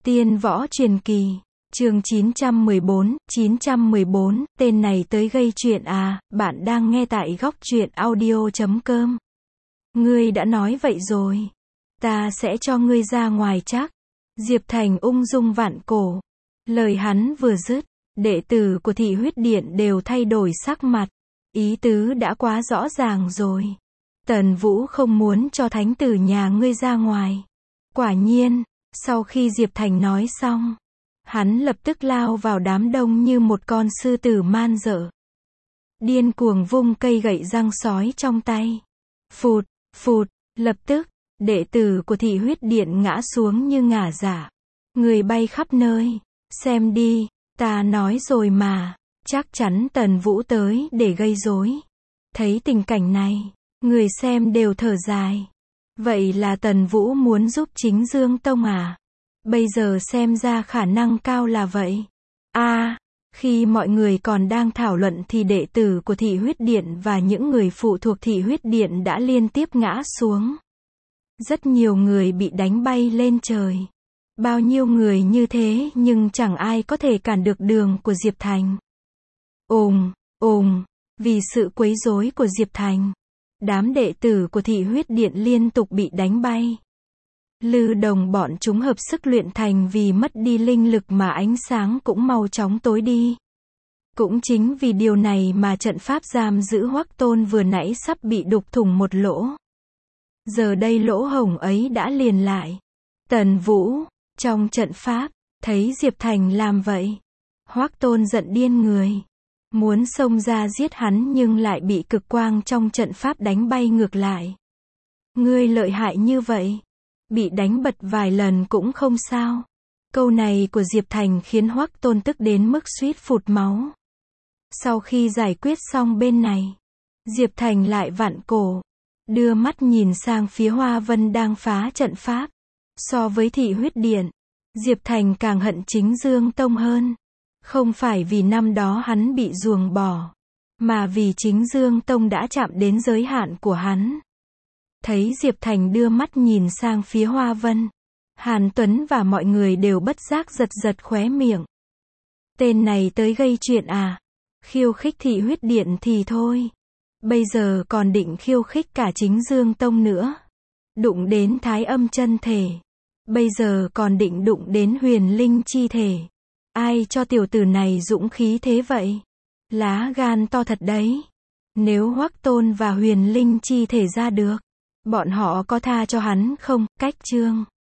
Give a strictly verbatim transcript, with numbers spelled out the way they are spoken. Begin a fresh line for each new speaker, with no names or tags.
Tiên võ truyền kỳ, chương chín trăm mười bốn, chín trăm mười bốn, tên này tới gây chuyện à, bạn đang nghe tại góc truyện audio chấm com. Ngươi đã nói vậy rồi. Ta sẽ cho ngươi ra ngoài chắc. Diệp Thành ung dung vạn cổ. Lời hắn vừa dứt, đệ tử của Thị Huyết Điện đều thay đổi sắc mặt. Ý tứ đã quá rõ ràng rồi. Tần Vũ không muốn cho thánh tử nhà ngươi ra ngoài. Quả nhiên, sau khi Diệp Thành nói xong, hắn lập tức lao vào đám đông như một con sư tử man dợ. Điên cuồng vung cây gậy răng sói trong tay. Phụt, phụt, lập tức, đệ tử của Thị Huyết Điện ngã xuống như ngả giả. Người bay khắp nơi. Xem đi, ta nói rồi mà, chắc chắn Tần Vũ tới để gây rối. Thấy tình cảnh này, người xem đều thở dài. Vậy là Tần Vũ muốn giúp Chính Dương Tông à? Bây giờ xem ra khả năng cao là vậy. A, à, khi mọi người còn đang thảo luận thì đệ tử của Thị Huyết Điện và những người phụ thuộc Thị Huyết Điện đã liên tiếp ngã xuống. Rất nhiều người bị đánh bay lên trời. Bao nhiêu người như thế nhưng chẳng ai có thể cản được đường của Diệp Thành. Ồn, ồn, vì sự quấy rối của Diệp Thành, đám đệ tử của Thị Huyết Điện liên tục bị đánh bay. Lư đồng bọn chúng hợp sức luyện thành vì mất đi linh lực mà ánh sáng cũng mau chóng tối đi. Cũng chính vì điều này mà trận pháp giam giữ Hoắc Tôn vừa nãy sắp bị đục thủng một lỗ. Giờ đây lỗ hổng ấy đã liền lại. Tần Vũ, trong trận pháp, thấy Diệp Thành làm vậy. Hoắc Tôn giận điên người. Muốn xông ra giết hắn nhưng lại bị cực quang trong trận pháp đánh bay ngược lại. Ngươi lợi hại như vậy. Bị đánh bật vài lần cũng không sao. Câu này của Diệp Thành khiến Hoắc Tôn tức đến mức suýt phụt máu. Sau khi giải quyết xong bên này, Diệp Thành lại vặn cổ, đưa mắt nhìn sang phía Hoa Vân đang phá trận pháp. So với Thị Huyết Điện, Diệp Thành càng hận Chính Dương Tông hơn. Không phải vì năm đó hắn bị ruồng bỏ, mà vì Chính Dương Tông đã chạm đến giới hạn của hắn. Thấy Diệp Thành đưa mắt nhìn sang phía Hoa Vân, Hàn Tuấn và mọi người đều bất giác giật giật khóe miệng. Tên này tới gây chuyện à? Khiêu khích Thị Huyết Điện thì thôi. Bây giờ còn định khiêu khích cả Chính Dương Tông nữa. Đụng đến Thái Âm chân thể. Bây giờ còn định đụng đến Huyền Linh chi thể. Ai cho tiểu tử này dũng khí thế vậy? Lá gan to thật đấy. Nếu Hoắc Tôn và Huyền Linh chi thể ra được, bọn họ có tha cho hắn không? Cách chương